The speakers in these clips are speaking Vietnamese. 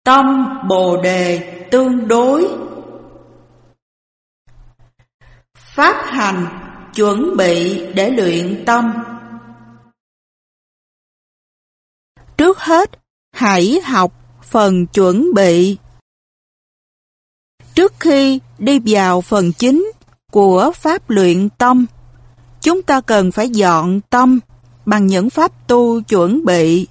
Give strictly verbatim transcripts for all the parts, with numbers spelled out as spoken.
Tâm Bồ Đề tương đối. Pháp hành chuẩn bị để luyện tâm. Trước hết, hãy học phần chuẩn bị. Trước khi đi vào phần chính của pháp luyện tâm, chúng ta cần phải dọn tâm bằng những pháp tu chuẩn bị.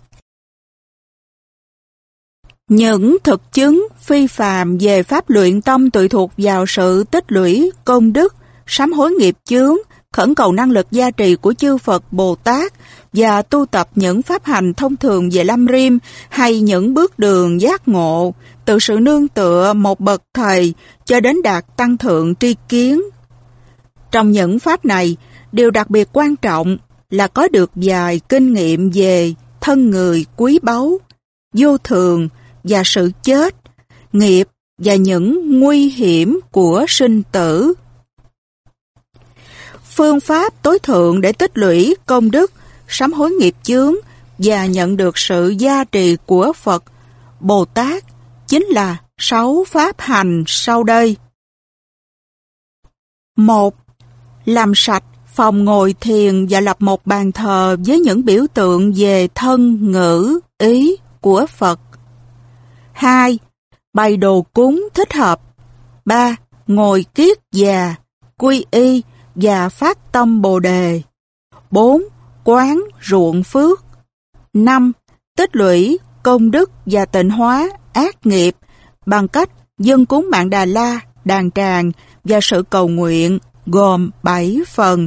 Những thực chứng phi phàm về pháp luyện tâm tùy thuộc vào sự tích lũy công đức, sám hối nghiệp chướng, khẩn cầu năng lực gia trì của chư Phật Bồ Tát và tu tập những pháp hành thông thường về Lam Rim hay những bước đường giác ngộ, từ sự nương tựa một bậc thầy cho đến đạt tăng thượng tri kiến. Trong những pháp này, điều đặc biệt quan trọng là có được vài kinh nghiệm về thân người quý báu, vô thường và sự chết, nghiệp và những nguy hiểm của sinh tử. Phương pháp tối thượng để tích lũy công đức, sám hối nghiệp chướng và nhận được sự gia trì của Phật Bồ Tát chính là sáu pháp hành sau đây. Một. Làm sạch phòng ngồi thiền và lập một bàn thờ với những biểu tượng về thân, ngữ, ý của Phật. Hai. Bày đồ cúng thích hợp. Ba. Ngồi kiết già, quy y và phát tâm Bồ Đề. Bốn. Quán ruộng phước. Năm. Tích lũy công đức và tịnh hóa ác nghiệp bằng cách dâng cúng mạng Đà La, đàn tràng và sự cầu nguyện gồm bảy phần.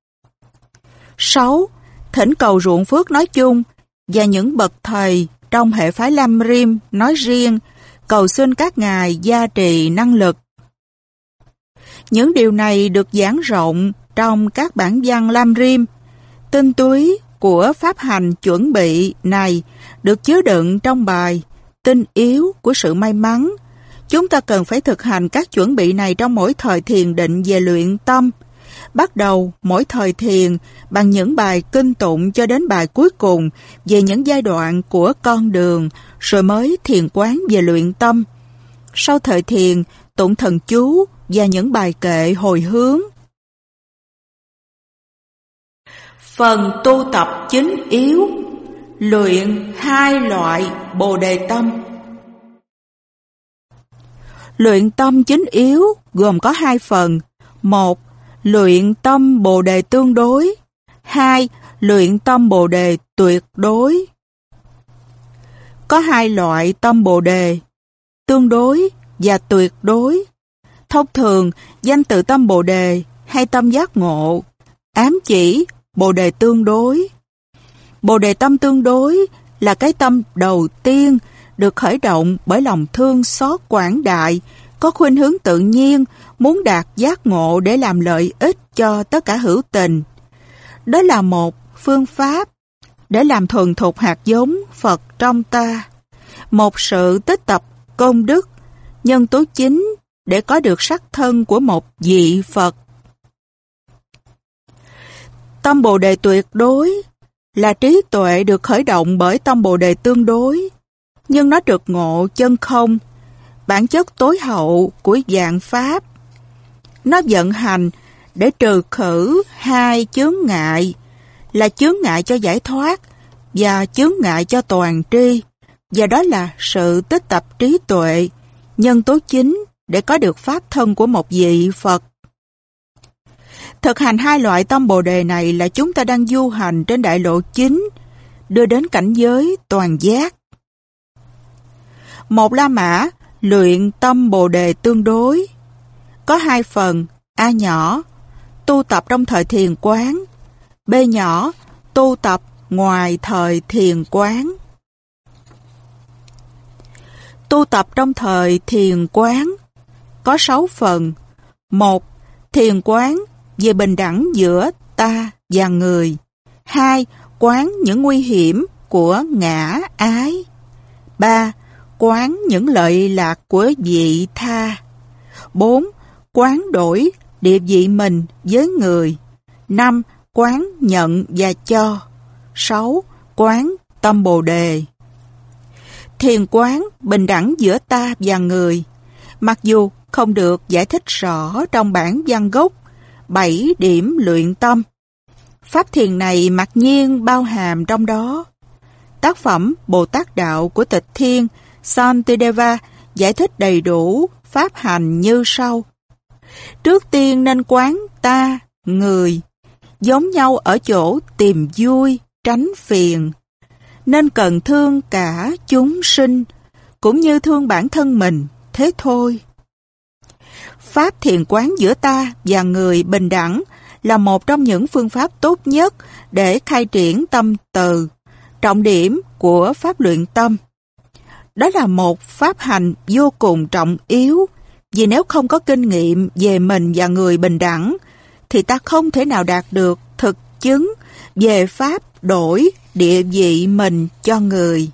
Sáu. Thỉnh cầu ruộng phước nói chung và những bậc thầy trong hệ phái Lam Rim nói riêng, cầu xin các ngài gia trì năng lực. Những điều này được giảng rộng trong các bản văn Lam Rim. Tinh túy của pháp hành chuẩn bị này được chứa đựng trong bài Tinh yếu của sự may mắn. Chúng ta cần phải thực hành các chuẩn bị này trong mỗi thời thiền định về luyện tâm. Bắt đầu mỗi thời thiền bằng những bài kinh tụng cho đến bài cuối cùng về những giai đoạn của con đường, rồi mới thiền quán về luyện tâm. Sau thời thiền, tụng thần chú và những bài kệ hồi hướng. Phần tu tập chính yếu, luyện hai loại Bồ Đề tâm. Luyện tâm chính yếu gồm có hai phần. Một. Luyện tâm Bồ Đề tương đối. Hai. Luyện tâm Bồ Đề tuyệt đối. Có hai loại tâm Bồ Đề, tương đối và tuyệt đối. Thông thường, danh từ tâm Bồ Đề hay tâm giác ngộ ám chỉ Bồ Đề tương đối. Bồ Đề tâm tương đối là cái tâm đầu tiên được khởi động bởi lòng thương xót quảng đại, có khuynh hướng tự nhiên, muốn đạt giác ngộ để làm lợi ích cho tất cả hữu tình. Đó là một phương pháp để làm thuần thục hạt giống Phật trong ta, một sự tích tập công đức, nhân tố chính để có được sắc thân của một vị Phật. Tâm Bồ Đề tuyệt đối là trí tuệ được khởi động bởi tâm Bồ Đề tương đối, nhưng nó được ngộ chân không, bản chất tối hậu của vạn pháp. Nó vận hành để trừ khử hai chướng ngại, là chướng ngại cho giải thoát và chướng ngại cho toàn tri, và đó là sự tích tập trí tuệ, nhân tố chính để có được pháp thân của một vị Phật. Thực hành hai loại tâm Bồ Đề này là chúng ta đang du hành trên đại lộ chính, đưa đến cảnh giới toàn giác. Một La Mã luyện tâm Bồ Đề tương đối. Có hai phần: A nhỏ, tu tập trong thời thiền quán; B nhỏ, tu tập ngoài thời thiền quán. Tu tập trong thời thiền quán có sáu phần. Một. Thiền quán về bình đẳng giữa ta và người. Hai. Quán những nguy hiểm của ngã ái. Ba. Quán những lợi lạc của vị tha. Bốn. Quán đổi địa vị mình với người. Năm. Quán nhận và cho. Sáu. Quán tâm Bồ Đề. thiền quán bình đẳng giữa ta và người, mặc dù không được giải thích rõ trong bản văn gốc bảy điểm luyện tâm. Pháp thiền này mặc nhiên bao hàm trong đó. Tác phẩm Bồ Tát Đạo của Tịch Thiên Santideva giải thích đầy đủ pháp hành như sau. Trước tiên nên quán ta, người, giống nhau ở chỗ tìm vui, tránh phiền. Nên cần thương cả chúng sinh, cũng như thương bản thân mình, thế thôi. Pháp thiền quán giữa ta và người bình đẳng là một trong những phương pháp tốt nhất để khai triển tâm từ, trọng điểm của pháp luyện tâm. Đó là một pháp hành vô cùng trọng yếu, vì nếu không có kinh nghiệm về mình và người bình đẳng, thì ta không thể nào đạt được thực chứng về pháp đổi địa vị mình cho người.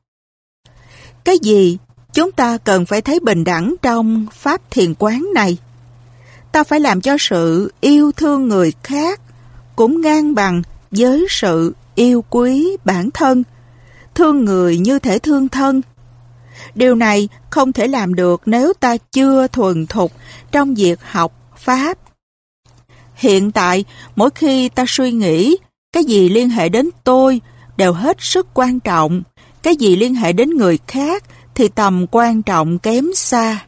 Cái gì chúng ta cần phải thấy bình đẳng trong pháp thiền quán này? Ta phải làm cho sự yêu thương người khác cũng ngang bằng với sự yêu quý bản thân, thương người như thể thương thân. Điều này không thể làm được nếu ta chưa thuần thục trong việc học pháp. Hiện tại, mỗi khi ta suy nghĩ, cái gì liên hệ đến tôi đều hết sức quan trọng, cái gì liên hệ đến người khác thì tầm quan trọng kém xa.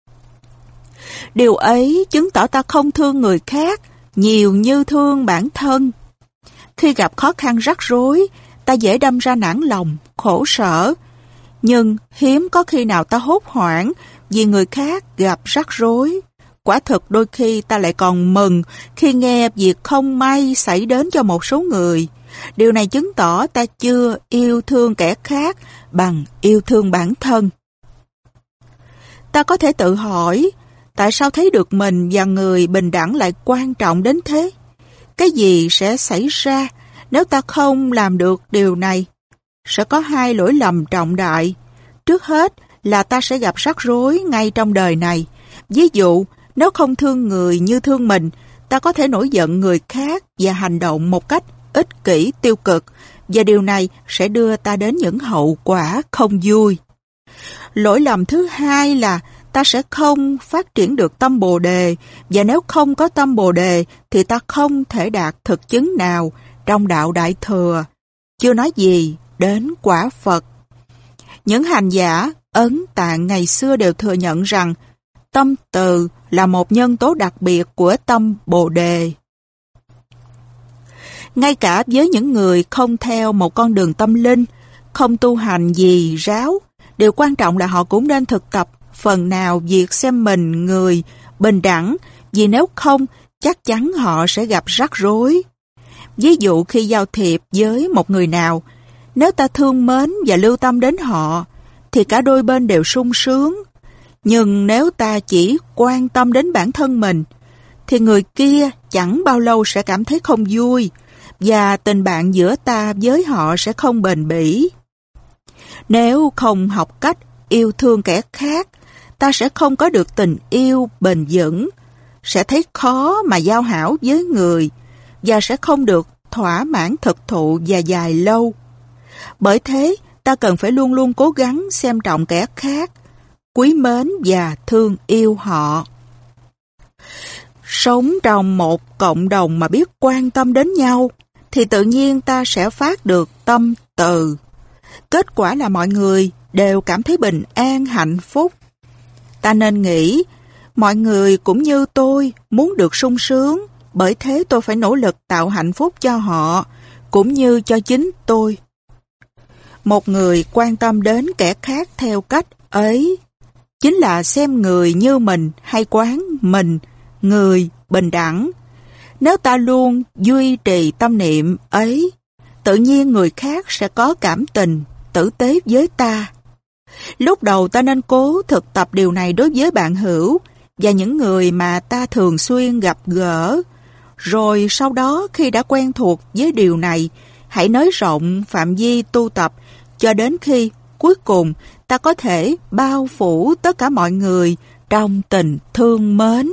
Điều ấy chứng tỏ ta không thương người khác nhiều như thương bản thân. Khi gặp khó khăn rắc rối, ta dễ đâm ra nản lòng, khổ sở. Nhưng hiếm có khi nào ta hốt hoảng vì người khác gặp rắc rối. Quả thực đôi khi ta lại còn mừng khi nghe việc không may xảy đến cho một số người. Điều này chứng tỏ ta chưa yêu thương kẻ khác bằng yêu thương bản thân. Ta có thể tự hỏi, tại sao thấy được mình và người bình đẳng lại quan trọng đến thế? Cái gì sẽ xảy ra nếu ta không làm được điều này? Sẽ có hai lỗi lầm trọng đại. Trước hết là ta sẽ gặp rắc rối ngay trong đời này. Ví dụ, nếu không thương người như thương mình, ta có thể nổi giận người khác và hành động một cách ích kỷ tiêu cực, và điều này sẽ đưa ta đến những hậu quả không vui. Lỗi lầm thứ hai là ta sẽ không phát triển được tâm Bồ Đề, và nếu không có tâm Bồ Đề thì ta không thể đạt thực chứng nào trong đạo Đại Thừa, chưa nói gì đến quả Phật. Những hành giả Ấn Tạng ngày xưa đều thừa nhận rằng tâm từ là một nhân tố đặc biệt của tâm Bồ Đề. Ngay cả với những người không theo một con đường tâm linh, không tu hành gì ráo, điều quan trọng là họ cũng nên thực tập phần nào việc xem mình người bình đẳng, vì nếu không, chắc chắn họ sẽ gặp rắc rối. Ví dụ khi giao thiệp với một người nào, nếu ta thương mến và lưu tâm đến họ, thì cả đôi bên đều sung sướng. Nhưng nếu ta chỉ quan tâm đến bản thân mình, thì người kia chẳng bao lâu sẽ cảm thấy không vui, và tình bạn giữa ta với họ sẽ không bền bỉ. Nếu không học cách yêu thương kẻ khác, ta sẽ không có được tình yêu bền vững, sẽ thấy khó mà giao hảo với người, và sẽ không được thỏa mãn thực thụ và dài lâu. Bởi thế, ta cần phải luôn luôn cố gắng xem trọng kẻ khác, quý mến và thương yêu họ. Sống trong một cộng đồng mà biết quan tâm đến nhau, thì tự nhiên ta sẽ phát được tâm từ. Kết quả là mọi người đều cảm thấy bình an, hạnh phúc. Ta nên nghĩ, mọi người cũng như tôi muốn được sung sướng, bởi thế tôi phải nỗ lực tạo hạnh phúc cho họ, cũng như cho chính tôi. Một người quan tâm đến kẻ khác theo cách ấy, chính là xem người như mình hay quán mình, người bình đẳng. Nếu ta luôn duy trì tâm niệm ấy, tự nhiên người khác sẽ có cảm tình, tử tế với ta. Lúc đầu ta nên cố thực tập điều này đối với bạn hữu và những người mà ta thường xuyên gặp gỡ. Rồi sau đó khi đã quen thuộc với điều này, hãy nới rộng phạm vi tu tập cho đến khi cuối cùng ta có thể bao phủ tất cả mọi người trong tình thương mến.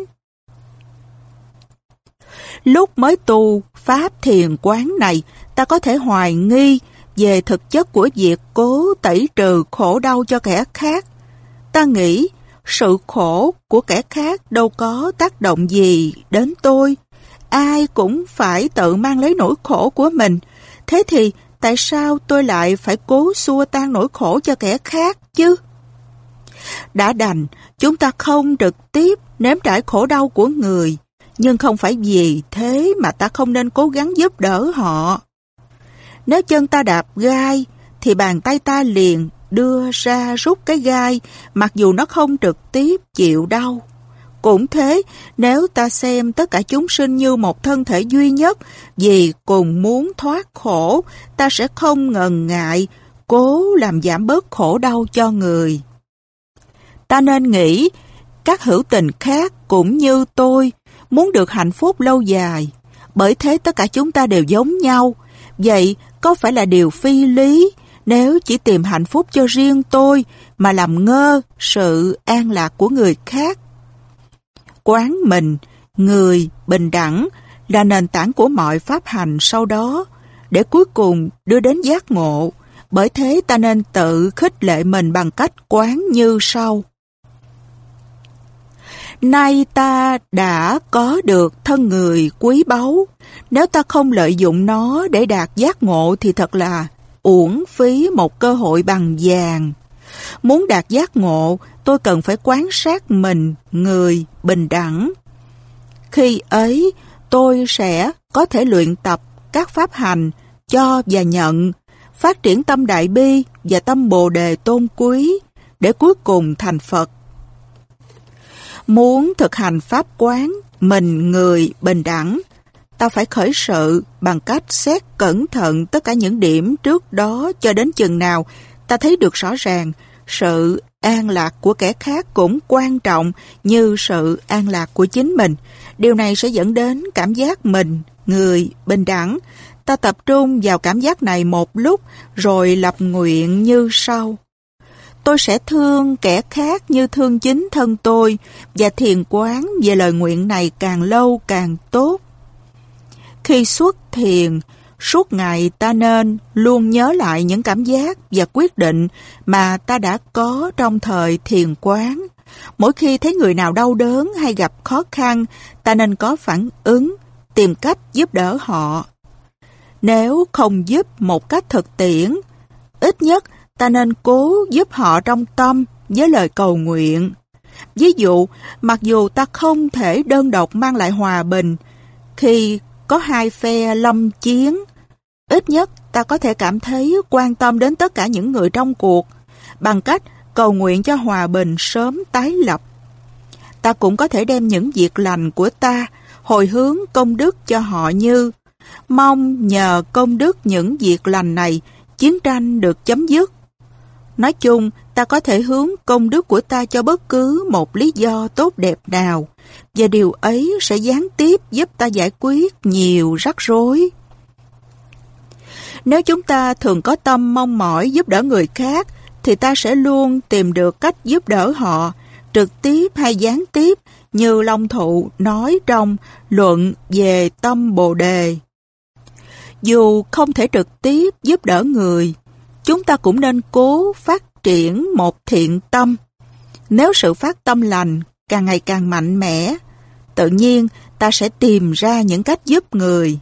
Lúc mới tu pháp thiền quán này, ta có thể hoài nghi về thực chất của việc cố tẩy trừ khổ đau cho kẻ khác. Ta nghĩ sự khổ của kẻ khác đâu có tác động gì đến tôi. Ai cũng phải tự mang lấy nỗi khổ của mình. Thế thì tại sao tôi lại phải cố xua tan nỗi khổ cho kẻ khác chứ? Đã đành, chúng ta không trực tiếp nếm trải khổ đau của người, nhưng không phải vì thế mà ta không nên cố gắng giúp đỡ họ. Nếu chân ta đạp gai, thì bàn tay ta liền đưa ra rút cái gai, mặc dù nó không trực tiếp chịu đau. Cũng thế, nếu ta xem tất cả chúng sinh như một thân thể duy nhất, vì cùng muốn thoát khổ, ta sẽ không ngần ngại cố làm giảm bớt khổ đau cho người. Ta nên nghĩ, các hữu tình khác cũng như tôi, muốn được hạnh phúc lâu dài. Bởi thế tất cả chúng ta đều giống nhau. Vậy có phải là điều phi lý nếu chỉ tìm hạnh phúc cho riêng tôi mà làm ngơ sự an lạc của người khác? Quán mình, người, bình đẳng là nền tảng của mọi pháp hành sau đó, để cuối cùng đưa đến giác ngộ. Bởi thế ta nên tự khích lệ mình bằng cách quán như sau. Nay ta đã có được thân người quý báu. Nếu ta không lợi dụng nó để đạt giác ngộ thì thật là uổng phí một cơ hội bằng vàng. Muốn đạt giác ngộ, tôi cần phải quán sát mình, người, bình đẳng. Khi ấy, tôi sẽ có thể luyện tập các pháp hành, cho và nhận, phát triển tâm đại bi và tâm bồ đề tôn quý, để cuối cùng thành Phật. Muốn thực hành pháp quán, mình, người, bình đẳng, ta phải khởi sự bằng cách xét cẩn thận tất cả những điểm trước đó cho đến chừng nào ta thấy được rõ ràng sự an lạc của kẻ khác cũng quan trọng như sự an lạc của chính mình. Điều này sẽ dẫn đến cảm giác mình, người, bình đẳng. Ta tập trung vào cảm giác này một lúc rồi lập nguyện như sau. Tôi sẽ thương kẻ khác như thương chính thân tôi, và thiền quán về lời nguyện này càng lâu càng tốt. Khi xuất thiền, suốt ngày ta nên luôn nhớ lại những cảm giác và quyết định mà ta đã có trong thời thiền quán. Mỗi khi thấy người nào đau đớn hay gặp khó khăn, ta nên có phản ứng, tìm cách giúp đỡ họ. Nếu không giúp một cách thực tiễn, ít nhất ta nên cố giúp họ trong tâm với lời cầu nguyện. Ví dụ, mặc dù ta không thể đơn độc mang lại hòa bình khi có hai phe lâm chiến, ít nhất ta có thể cảm thấy quan tâm đến tất cả những người trong cuộc bằng cách cầu nguyện cho hòa bình sớm tái lập. Ta cũng có thể đem những việc lành của ta hồi hướng công đức cho họ, như mong nhờ công đức những việc lành này chiến tranh được chấm dứt. Nói chung, ta có thể hướng công đức của ta cho bất cứ một lý do tốt đẹp nào, và điều ấy sẽ gián tiếp giúp ta giải quyết nhiều rắc rối. Nếu chúng ta thường có tâm mong mỏi giúp đỡ người khác, thì ta sẽ luôn tìm được cách giúp đỡ họ, trực tiếp hay gián tiếp, như Long Thụ nói trong Luận về Tâm Bồ Đề. Dù không thể trực tiếp giúp đỡ người, chúng ta cũng nên cố phát triển một thiện tâm. Nếu sự phát tâm lành càng ngày càng mạnh mẽ, tự nhiên ta sẽ tìm ra những cách giúp người.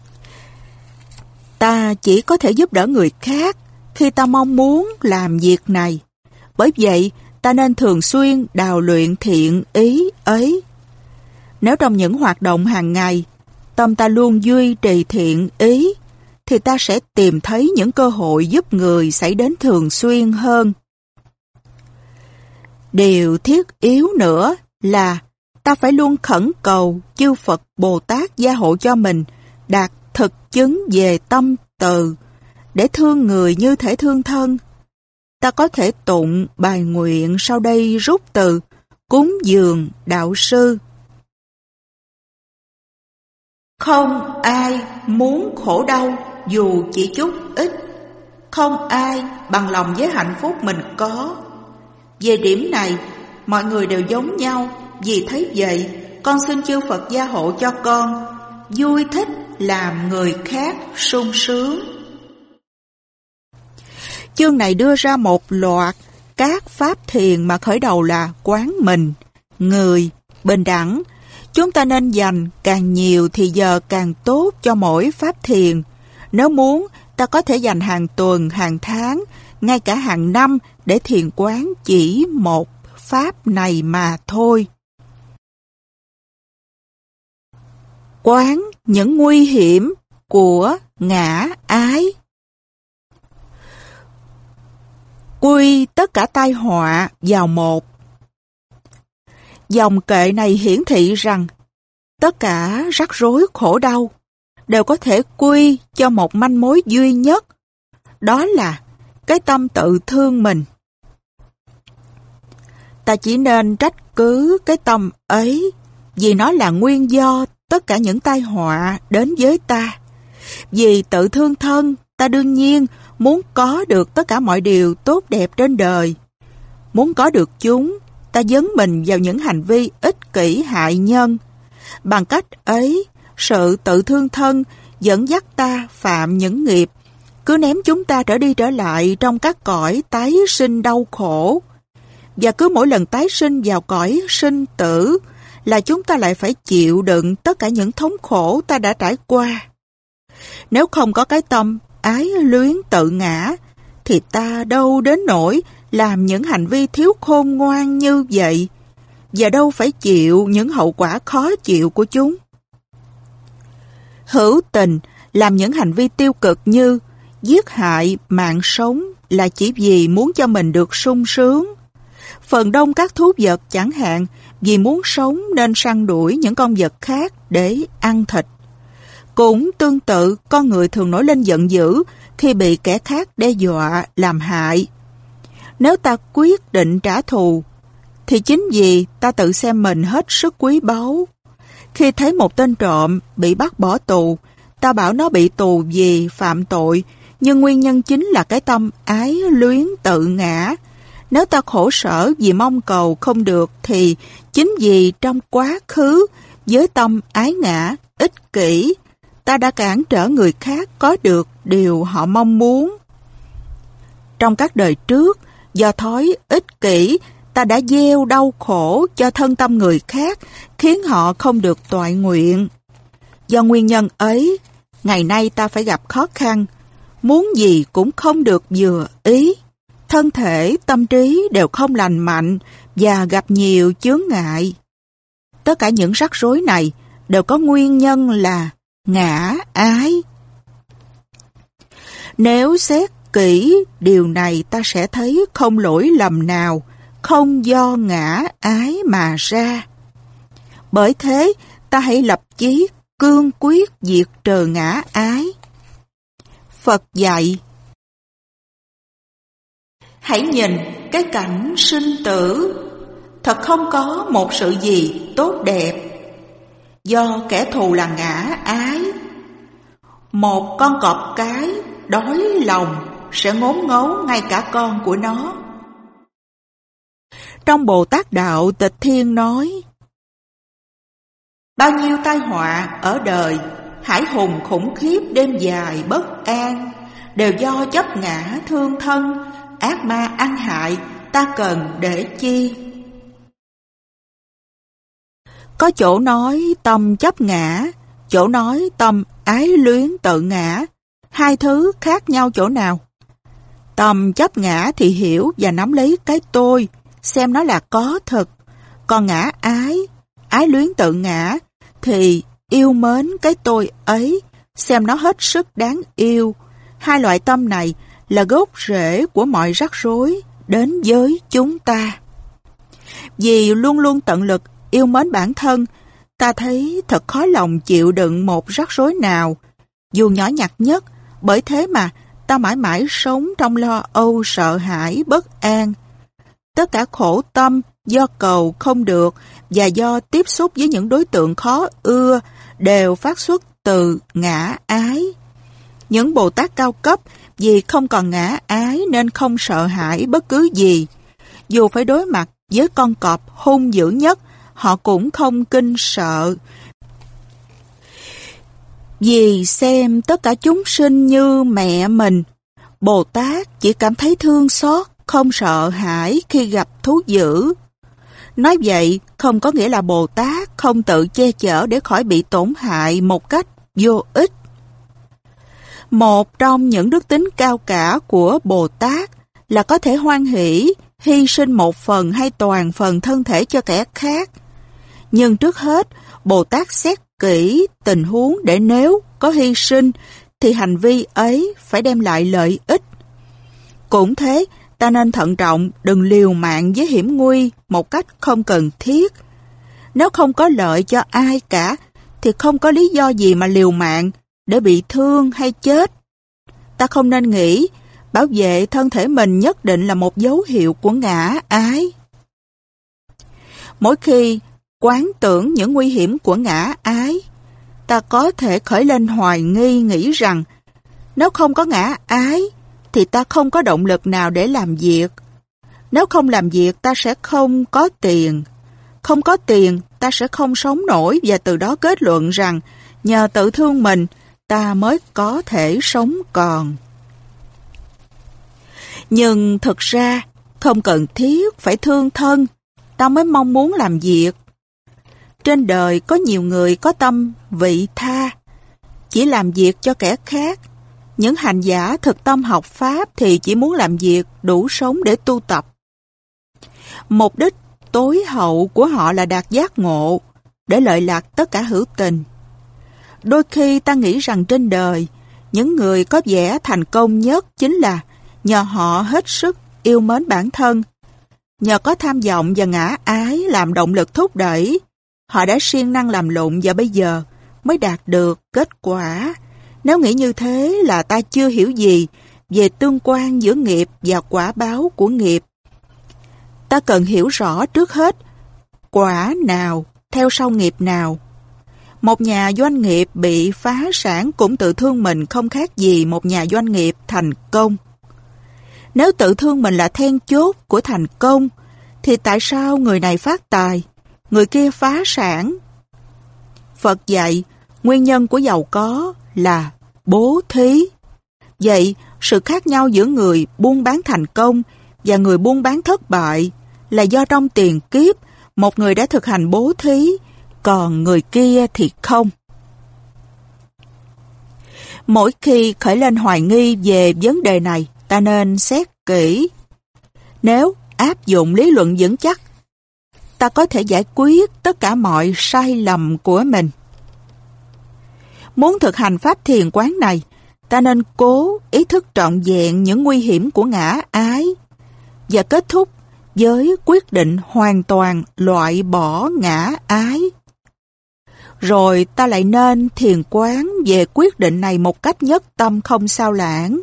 Ta chỉ có thể giúp đỡ người khác khi ta mong muốn làm việc này. Bởi vậy, ta nên thường xuyên đào luyện thiện ý ấy. Nếu trong những hoạt động hàng ngày, tâm ta luôn duy trì thiện ý, thì ta sẽ tìm thấy những cơ hội giúp người xảy đến thường xuyên hơn. Điều thiết yếu nữa là ta phải luôn khẩn cầu chư Phật Bồ Tát gia hộ cho mình đạt thực chứng về tâm từ, để thương người như thể thương thân. Ta có thể tụng bài nguyện sau đây rút từ Cúng Dường Đạo Sư. Không ai muốn khổ đau dù chỉ chút ít. Không ai bằng lòng với hạnh phúc mình có. Về điểm này, mọi người đều giống nhau. Vì thấy vậy, con xin chư Phật gia hộ cho con vui thích làm người khác sung sướng. Chương này đưa ra một loạt các pháp thiền mà khởi đầu là quán mình, người, bình đẳng. Chúng ta nên dành càng nhiều thì giờ càng tốt cho mỗi pháp thiền. Nếu muốn, ta có thể dành hàng tuần, hàng tháng, ngay cả hàng năm để thiền quán chỉ một pháp này mà thôi. Quán những nguy hiểm của ngã ái. Quy tất cả tai họa vào một. Dòng kệ này hiển thị rằng tất cả rắc rối khổ đau đều có thể quy cho một manh mối duy nhất, đó là cái tâm tự thương mình. Ta chỉ nên trách cứ cái tâm ấy vì nó là nguyên do tất cả những tai họa đến với ta. Vì tự thương thân, ta đương nhiên muốn có được tất cả mọi điều tốt đẹp trên đời. Muốn có được chúng, ta dấn mình vào những hành vi ích kỷ hại nhân. Bằng cách ấy, sự tự thương thân dẫn dắt ta phạm những nghiệp, cứ ném chúng ta trở đi trở lại trong các cõi tái sinh đau khổ. Và cứ mỗi lần tái sinh vào cõi sinh tử là chúng ta lại phải chịu đựng tất cả những thống khổ ta đã trải qua. Nếu không có cái tâm ái luyến tự ngã, thì ta đâu đến nỗi làm những hành vi thiếu khôn ngoan như vậy, và đâu phải chịu những hậu quả khó chịu của chúng. Hữu tình làm những hành vi tiêu cực như giết hại mạng sống là chỉ vì muốn cho mình được sung sướng. Phần đông các thú vật chẳng hạn vì muốn sống nên săn đuổi những con vật khác để ăn thịt. Cũng tương tự, con người thường nổi lên giận dữ khi bị kẻ khác đe dọa, làm hại. Nếu ta quyết định trả thù, thì chính vì ta tự xem mình hết sức quý báu. Khi thấy một tên trộm bị bắt bỏ tù, ta bảo nó bị tù vì phạm tội, nhưng nguyên nhân chính là cái tâm ái luyến tự ngã. Nếu ta khổ sở vì mong cầu không được, thì chính vì trong quá khứ với tâm ái ngã, ích kỷ, ta đã cản trở người khác có được điều họ mong muốn. Trong các đời trước, do thói ích kỷ, ta đã gieo đau khổ cho thân tâm người khác, khiến họ không được toại nguyện. Do nguyên nhân ấy, ngày nay ta phải gặp khó khăn, muốn gì cũng không được vừa ý. Thân thể, tâm trí đều không lành mạnh và gặp nhiều chướng ngại. Tất cả những rắc rối này đều có nguyên nhân là ngã ái. Nếu xét kỹ điều này, ta sẽ thấy không lỗi lầm nào không do ngã ái mà ra. Bởi thế, ta hãy lập chí cương quyết diệt trừ ngã ái. Phật dạy: hãy nhìn cái cảnh sinh tử, thật không có một sự gì tốt đẹp, do kẻ thù là ngã ái. Một con cọp cái đói lòng sẽ ngốn ngấu ngay cả con của nó. Trong Bồ Tát Đạo Tịch Thiên nói: bao nhiêu tai họa ở đời, hải hùng khủng khiếp đêm dài bất an, đều do chấp ngã thương thân, ác ma ăn hại, ta cần để chi? Có chỗ nói tâm chấp ngã, chỗ nói tâm ái luyến tự ngã. Hai thứ khác nhau chỗ nào? Tâm chấp ngã thì hiểu và nắm lấy cái tôi, xem nó là có thực. Còn ngã ái, ái luyến tự ngã, thì yêu mến cái tôi ấy, xem nó hết sức đáng yêu. Hai loại tâm này là gốc rễ của mọi rắc rối đến với chúng ta. Vì luôn luôn tận lực yêu mến bản thân, ta thấy thật khó lòng chịu đựng một rắc rối nào, dù nhỏ nhặt nhất. Bởi thế mà ta mãi mãi sống trong lo âu, sợ hãi, bất an. Tất cả khổ tâm do cầu không được và do tiếp xúc với những đối tượng khó ưa đều phát xuất từ ngã ái. Những Bồ Tát cao cấp vì không còn ngã ái nên không sợ hãi bất cứ gì. Dù phải đối mặt với con cọp hung dữ nhất, họ cũng không kinh sợ. Vì xem tất cả chúng sinh như mẹ mình, Bồ Tát chỉ cảm thấy thương xót, không sợ hãi khi gặp thú dữ. Nói vậy không có nghĩa là Bồ Tát không tự che chở để khỏi bị tổn hại một cách vô ích. Một trong những đức tính cao cả của Bồ Tát là có thể hoan hỷ, hy sinh một phần hay toàn phần thân thể cho kẻ khác. Nhưng trước hết, Bồ Tát xét kỹ tình huống để nếu có hy sinh thì hành vi ấy phải đem lại lợi ích. Cũng thế, ta nên thận trọng đừng liều mạng với hiểm nguy một cách không cần thiết. Nếu không có lợi cho ai cả thì không có lý do gì mà liều mạng để bị thương hay chết. Ta không nên nghĩ bảo vệ thân thể mình nhất định là một dấu hiệu của ngã ái. Mỗi khi quán tưởng những nguy hiểm của ngã ái, ta có thể khởi lên hoài nghi nghĩ rằng nếu không có ngã ái thì ta không có động lực nào để làm việc. Nếu không làm việc ta sẽ không có tiền. Không có tiền ta sẽ không sống nổi và từ đó kết luận rằng nhờ tự thương mình ta mới có thể sống còn. Nhưng thực ra không cần thiết phải thương thân ta mới mong muốn làm việc. Trên đời có nhiều người có tâm vị tha, chỉ làm việc cho kẻ khác. Những hành giả thực tâm học Pháp thì chỉ muốn làm việc đủ sống để tu tập. Mục đích tối hậu của họ là đạt giác ngộ, để lợi lạc tất cả hữu tình. Đôi khi ta nghĩ rằng trên đời, những người có vẻ thành công nhất chính là nhờ họ hết sức yêu mến bản thân. Nhờ có tham vọng và ngã ái làm động lực thúc đẩy, họ đã siêng năng làm lụng và bây giờ mới đạt được kết quả. Nếu nghĩ như thế là ta chưa hiểu gì về tương quan giữa nghiệp và quả báo của nghiệp. Ta cần hiểu rõ trước hết quả nào theo sau nghiệp nào. Một nhà doanh nghiệp bị phá sản cũng tự thương mình không khác gì một nhà doanh nghiệp thành công. Nếu tự thương mình là then chốt của thành công, thì tại sao người này phát tài, người kia phá sản? Phật dạy, nguyên nhân của giàu có là bố thí. Vậy, sự khác nhau giữa người buôn bán thành công và người buôn bán thất bại là do trong tiền kiếp, một người đã thực hành bố thí, còn người kia thì không. Mỗi khi khởi lên hoài nghi về vấn đề này, ta nên xét kỹ. Nếu áp dụng lý luận vững chắc, ta có thể giải quyết tất cả mọi sai lầm của mình. Muốn thực hành pháp thiền quán này, ta nên cố ý thức trọn vẹn những nguy hiểm của ngã ái và kết thúc với quyết định hoàn toàn loại bỏ ngã ái. Rồi ta lại nên thiền quán về quyết định này một cách nhất tâm không sao lãng.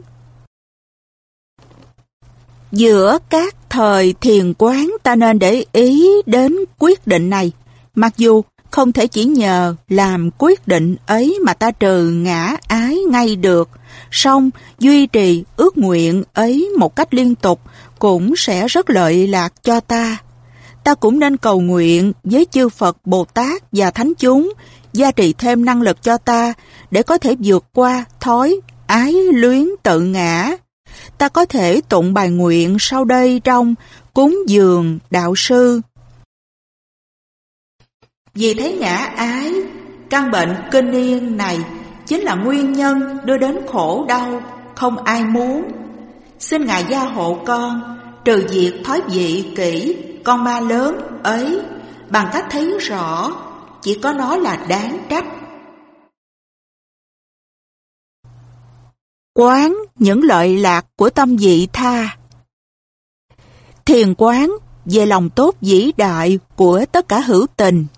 Giữa các thời thiền quán ta nên để ý đến quyết định này, mặc dù không thể chỉ nhờ làm quyết định ấy mà ta trừ ngã ái ngay được, song duy trì ước nguyện ấy một cách liên tục cũng sẽ rất lợi lạc cho ta. Ta cũng nên cầu nguyện với chư Phật, Bồ Tát và Thánh chúng gia trì thêm năng lực cho ta để có thể vượt qua thói ái luyến tự ngã. Ta có thể tụng bài nguyện sau đây trong Cúng dường Đạo Sư. Vì thế ngã ái, căn bệnh kinh niên này chính là nguyên nhân đưa đến khổ đau không ai muốn. Xin Ngài gia hộ con trừ diệt thói vị kỷ con ma lớn ấy bằng cách thấy rõ chỉ có nó là đáng trách. Quán những lợi lạc của tâm vị tha. Thiền quán về lòng tốt vĩ đại của tất cả hữu tình.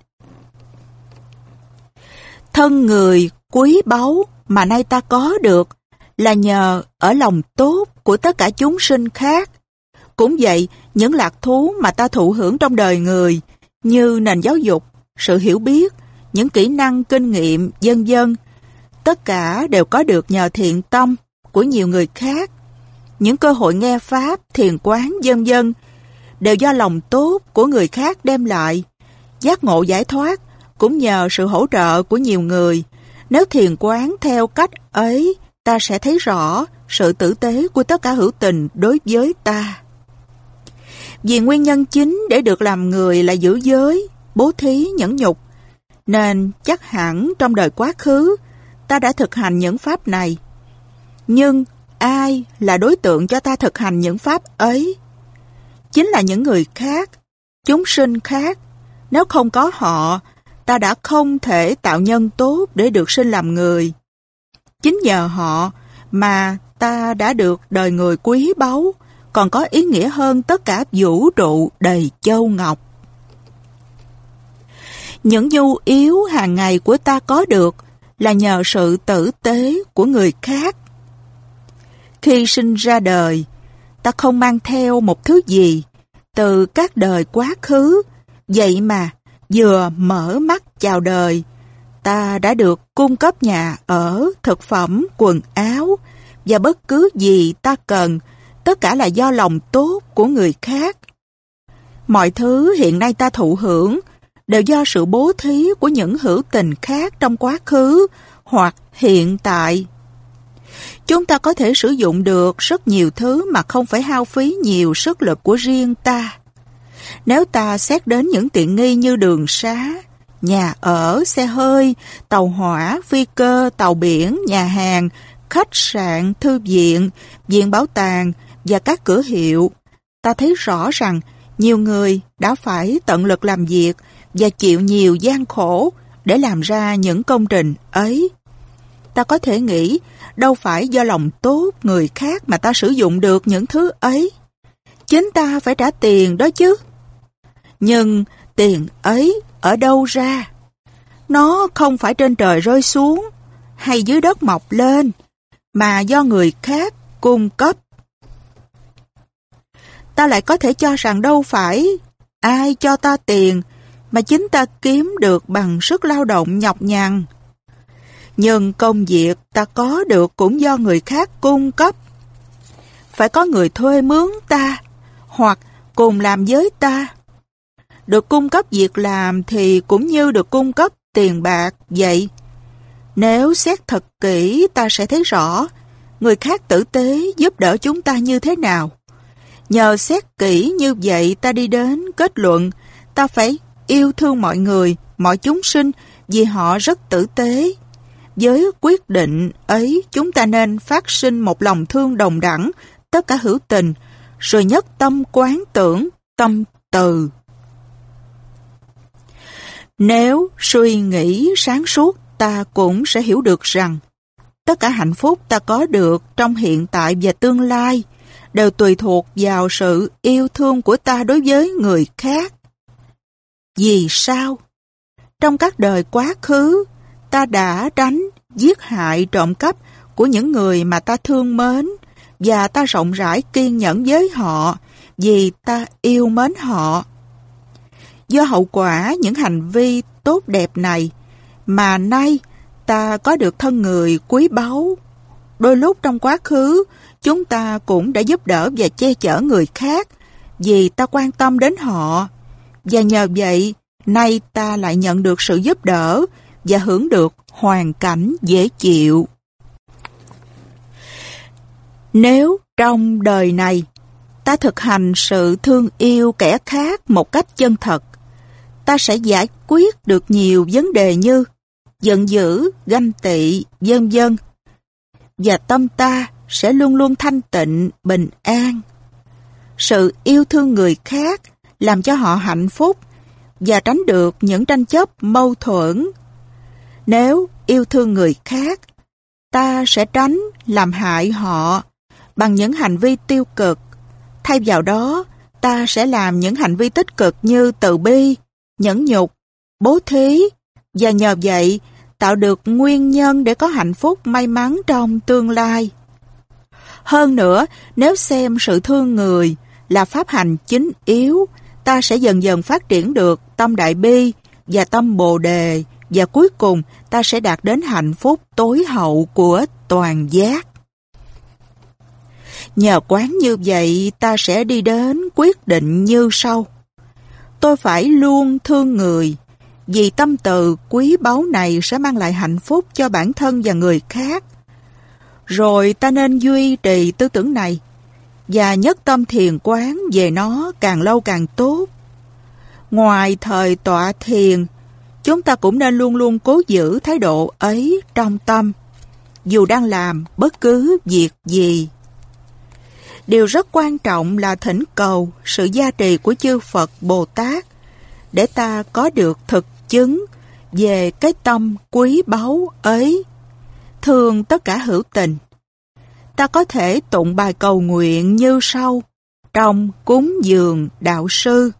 Thân người quý báu mà nay ta có được là nhờ ở lòng tốt của tất cả chúng sinh khác. Cũng vậy, những lạc thú mà ta thụ hưởng trong đời người như nền giáo dục, sự hiểu biết, những kỹ năng, kinh nghiệm, vân vân, tất cả đều có được nhờ thiện tâm của nhiều người khác. Những cơ hội nghe pháp, thiền quán, vân vân đều do lòng tốt của người khác đem lại. Giác ngộ giải thoát cũng nhờ sự hỗ trợ của nhiều người. Nếu thiền quán theo cách ấy, ta sẽ thấy rõ sự tử tế của tất cả hữu tình đối với ta. Vì nguyên nhân chính để được làm người là giữ giới, bố thí, nhẫn nhục, nên chắc hẳn trong đời quá khứ ta đã thực hành những pháp này. Nhưng ai là đối tượng cho ta thực hành những pháp ấy? Chính là những người khác, chúng sinh khác. Nếu không có họ, ta đã không thể tạo nhân tốt để được sinh làm người. Chính nhờ họ mà ta đã được đời người quý báu, còn có ý nghĩa hơn tất cả vũ trụ đầy châu ngọc. Những nhu yếu hàng ngày của ta có được là nhờ sự tử tế của người khác. Khi sinh ra đời, ta không mang theo một thứ gì từ các đời quá khứ, vậy mà vừa mở mắt chào đời, ta đã được cung cấp nhà ở, thực phẩm, quần áo và bất cứ gì ta cần, tất cả là do lòng tốt của người khác. Mọi thứ hiện nay ta thụ hưởng đều do sự bố thí của những hữu tình khác trong quá khứ hoặc hiện tại. Chúng ta có thể sử dụng được rất nhiều thứ mà không phải hao phí nhiều sức lực của riêng ta. Nếu ta xét đến những tiện nghi như đường xá, nhà ở, xe hơi, tàu hỏa, phi cơ, tàu biển, nhà hàng, khách sạn, thư viện, viện bảo tàng và các cửa hiệu, ta thấy rõ rằng nhiều người đã phải tận lực làm việc và chịu nhiều gian khổ để làm ra những công trình ấy. Ta có thể nghĩ đâu phải do lòng tốt người khác mà ta sử dụng được những thứ ấy. Chính ta phải trả tiền đó chứ. Nhưng tiền ấy ở đâu ra? Nó không phải trên trời rơi xuống hay dưới đất mọc lên, mà do người khác cung cấp. Ta lại có thể cho rằng đâu phải ai cho ta tiền mà chính ta kiếm được bằng sức lao động nhọc nhằn. Nhưng công việc ta có được cũng do người khác cung cấp. Phải có người thuê mướn ta, hoặc cùng làm với ta. Được cung cấp việc làm thì cũng như được cung cấp tiền bạc vậy. Nếu xét thật kỹ, ta sẽ thấy rõ người khác tử tế giúp đỡ chúng ta như thế nào. Nhờ xét kỹ như vậy, ta đi đến kết luận ta phải yêu thương mọi người, mọi chúng sinh vì họ rất tử tế. Với quyết định ấy, chúng ta nên phát sinh một lòng thương đồng đẳng tất cả hữu tình, rồi nhất tâm quán tưởng, tâm từ. Nếu suy nghĩ sáng suốt, ta cũng sẽ hiểu được rằng tất cả hạnh phúc ta có được trong hiện tại và tương lai đều tùy thuộc vào sự yêu thương của ta đối với người khác. Vì sao? Trong các đời quá khứ, ta đã tránh giết hại trộm cắp của những người mà ta thương mến, và ta rộng rãi kiên nhẫn với họ vì ta yêu mến họ. Do hậu quả những hành vi tốt đẹp này mà nay ta có được thân người quý báu. Đôi lúc trong quá khứ, chúng ta cũng đã giúp đỡ và che chở người khác vì ta quan tâm đến họ. Và nhờ vậy, nay ta lại nhận được sự giúp đỡ và hưởng được hoàn cảnh dễ chịu. Nếu trong đời này ta thực hành sự thương yêu kẻ khác một cách chân thật, ta sẽ giải quyết được nhiều vấn đề như giận dữ, ganh tị, vân vân. Và tâm ta sẽ luôn luôn thanh tịnh, bình an. Sự yêu thương người khác làm cho họ hạnh phúc và tránh được những tranh chấp mâu thuẫn. Nếu yêu thương người khác, ta sẽ tránh làm hại họ bằng những hành vi tiêu cực. Thay vào đó, ta sẽ làm những hành vi tích cực như từ bi, nhẫn nhục, bố thí, và nhờ vậy tạo được nguyên nhân để có hạnh phúc may mắn trong tương lai. Hơn nữa, nếu xem sự thương người là pháp hành chính yếu, ta sẽ dần dần phát triển được tâm đại bi và tâm bồ đề, và cuối cùng ta sẽ đạt đến hạnh phúc tối hậu của toàn giác. Nhờ quán như vậy, ta sẽ đi đến quyết định như sau. Tôi phải luôn thương người, vì tâm từ quý báu này sẽ mang lại hạnh phúc cho bản thân và người khác. Rồi ta nên duy trì tư tưởng này và nhất tâm thiền quán về nó càng lâu càng tốt. Ngoài thời tọa thiền, chúng ta cũng nên luôn luôn cố giữ thái độ ấy trong tâm, dù đang làm bất cứ việc gì. Điều rất quan trọng là thỉnh cầu sự gia trì của chư Phật Bồ Tát để ta có được thực chứng về cái tâm quý báu ấy, thương tất cả hữu tình. Ta có thể tụng bài cầu nguyện như sau trong cúng dường đạo sư.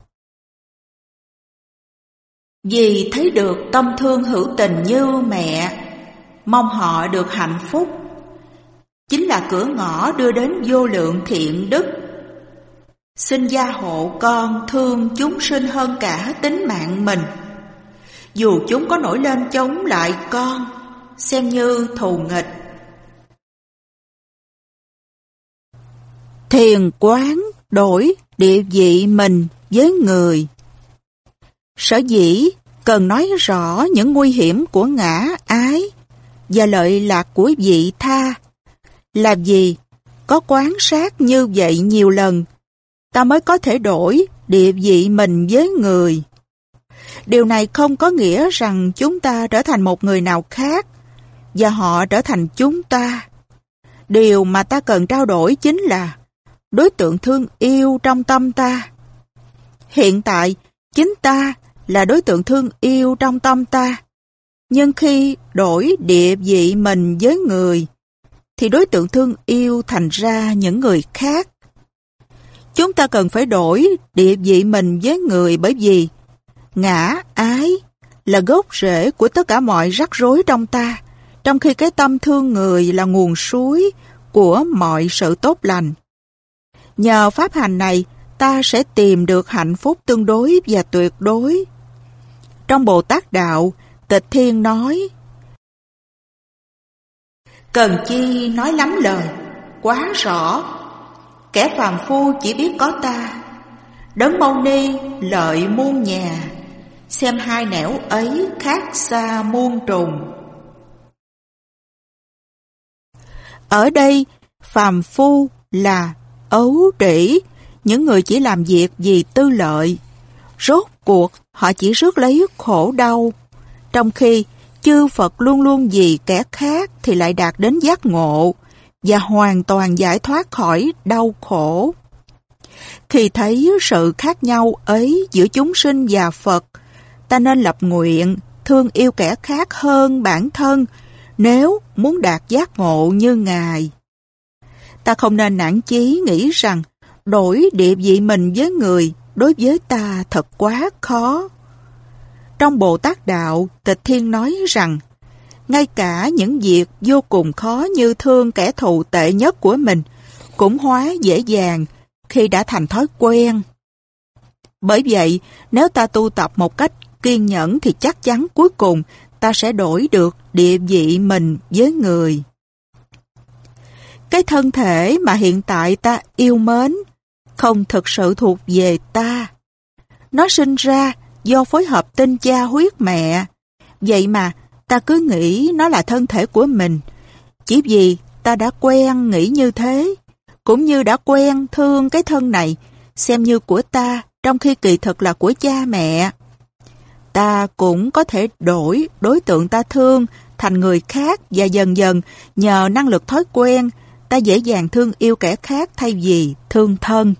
Vì thấy được tâm thương hữu tình như mẹ, mong họ được hạnh phúc, chính là cửa ngõ đưa đến vô lượng thiện đức. Xin gia hộ con thương chúng sinh hơn cả tính mạng mình. Dù chúng có nổi lên chống lại con, xem như thù nghịch. Thiền quán đổi địa vị mình với người. Sở dĩ cần nói rõ những nguy hiểm của ngã ái và lợi lạc của vị tha. Làm gì có quan sát như vậy nhiều lần, ta mới có thể đổi địa vị mình với người. Điều này không có nghĩa rằng chúng ta trở thành một người nào khác và họ trở thành chúng ta. Điều mà ta cần trao đổi chính là đối tượng thương yêu trong tâm ta. Hiện tại, chính ta là đối tượng thương yêu trong tâm ta. Nhưng khi đổi địa vị mình với người, thì đối tượng thương yêu thành ra những người khác. Chúng ta cần phải đổi địa vị mình với người bởi vì ngã ái là gốc rễ của tất cả mọi rắc rối trong ta, trong khi cái tâm thương người là nguồn suối của mọi sự tốt lành. Nhờ pháp hành này, ta sẽ tìm được hạnh phúc tương đối và tuyệt đối. Trong Bồ Tát Đạo, Tịch Thiên nói: cần chi nói lắm lời, quá rõ. Kẻ phàm phu chỉ biết có ta, Đấng Mâu Ni lợi muôn nhà, xem hai nẻo ấy khác xa muôn trùng. Ở đây, phàm phu là ấu trĩ, những người chỉ làm việc vì tư lợi. Rốt cuộc, họ chỉ rước lấy khổ đau, trong khi chư Phật luôn luôn vì kẻ khác thì lại đạt đến giác ngộ và hoàn toàn giải thoát khỏi đau khổ. Khi thấy sự khác nhau ấy giữa chúng sinh và Phật, ta nên lập nguyện thương yêu kẻ khác hơn bản thân nếu muốn đạt giác ngộ như Ngài. Ta không nên nản chí nghĩ rằng đổi địa vị mình với người đối với ta thật quá khó. Trong Bồ Tát Đạo, Tịch Thiên nói rằng ngay cả những việc vô cùng khó như thương kẻ thù tệ nhất của mình cũng hóa dễ dàng khi đã thành thói quen. Bởi vậy, nếu ta tu tập một cách kiên nhẫn thì chắc chắn cuối cùng ta sẽ đổi được địa vị mình với người. Cái thân thể mà hiện tại ta yêu mến không thực sự thuộc về ta. Nó sinh ra do phối hợp tinh cha huyết mẹ. Vậy mà ta cứ nghĩ nó là thân thể của mình, chỉ vì ta đã quen nghĩ như thế, cũng như đã quen thương cái thân này, xem như của ta, trong khi kỳ thực là của cha mẹ. Ta cũng có thể đổi đối tượng ta thương thành người khác và dần dần nhờ năng lực thói quen, ta dễ dàng thương yêu kẻ khác thay vì thương thân.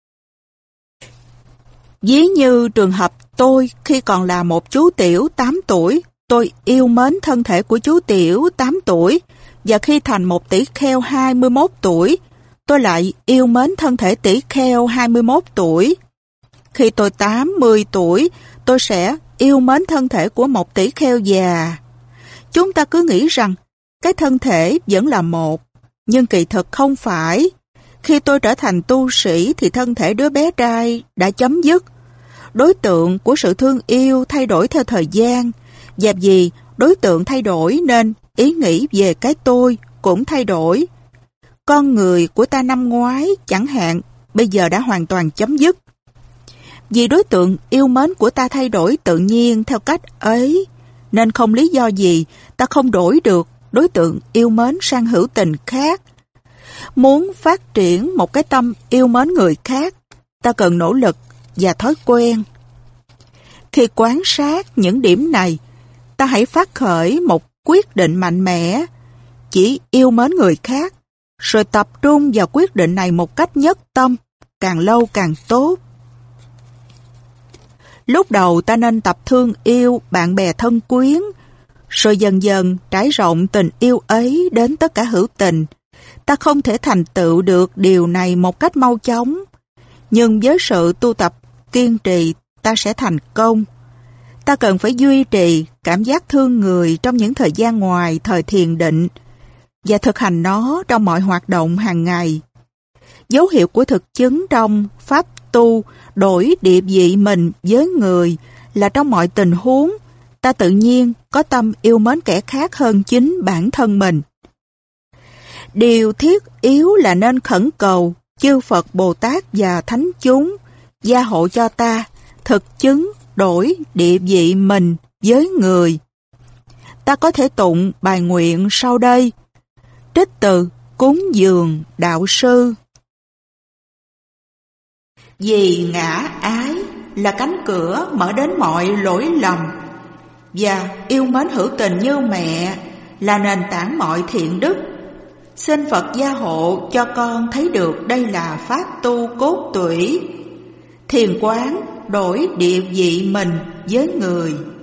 Ví như trường hợp tôi khi còn là một chú tiểu tám tuổi, tôi yêu mến thân thể của chú tiểu tám tuổi, và khi thành một tỷ kheo hai mươi mốt tuổi, tôi lại yêu mến thân thể tỷ kheo hai mươi mốt tuổi. Khi tôi tám mươi tuổi, tôi sẽ yêu mến thân thể của một tỷ kheo già. Chúng ta cứ nghĩ rằng cái thân thể vẫn là một, nhưng kỳ thực không phải. Khi tôi trở thành tu sĩ thì thân thể đứa bé trai đã chấm dứt. Đối tượng của sự thương yêu thay đổi theo thời gian, và vì đối tượng thay đổi nên ý nghĩ về cái tôi cũng thay đổi. Con người của ta năm ngoái chẳng hạn bây giờ đã hoàn toàn chấm dứt. Vì đối tượng yêu mến của ta thay đổi tự nhiên theo cách ấy, nên không lý do gì ta không đổi được đối tượng yêu mến sang hữu tình khác. Muốn phát triển một cái tâm yêu mến người khác, ta cần nỗ lực và thói quen. Khi quan sát những điểm này, ta hãy phát khởi một quyết định mạnh mẽ, chỉ yêu mến người khác, rồi tập trung vào quyết định này một cách nhất tâm, càng lâu càng tốt. Lúc đầu ta nên tập thương yêu bạn bè thân quyến, rồi dần dần trải rộng tình yêu ấy đến tất cả hữu tình. Ta không thể thành tựu được điều này một cách mau chóng, nhưng với sự tu tập kiên trì ta sẽ thành công. Ta cần phải duy trì cảm giác thương người trong những thời gian ngoài thời thiền định và thực hành nó trong mọi hoạt động hàng ngày. Dấu hiệu của thực chứng trong pháp tu đổi địa vị mình với người là trong mọi tình huống, ta tự nhiên có tâm yêu mến kẻ khác hơn chính bản thân mình. Điều thiết yếu là nên khẩn cầu chư Phật, Bồ Tát và Thánh chúng gia hộ cho ta thực chứng đổi địa vị mình với người. Ta có thể tụng bài nguyện sau đây, trích từ Cúng Dường Đạo Sư. Vì ngã ái là cánh cửa mở đến mọi lỗi lầm, và yêu mến hữu tình như mẹ là nền tảng mọi thiện đức. Xin Phật gia hộ cho con thấy được đây là pháp tu cốt tủy, thiền quán đổi địa vị mình với người.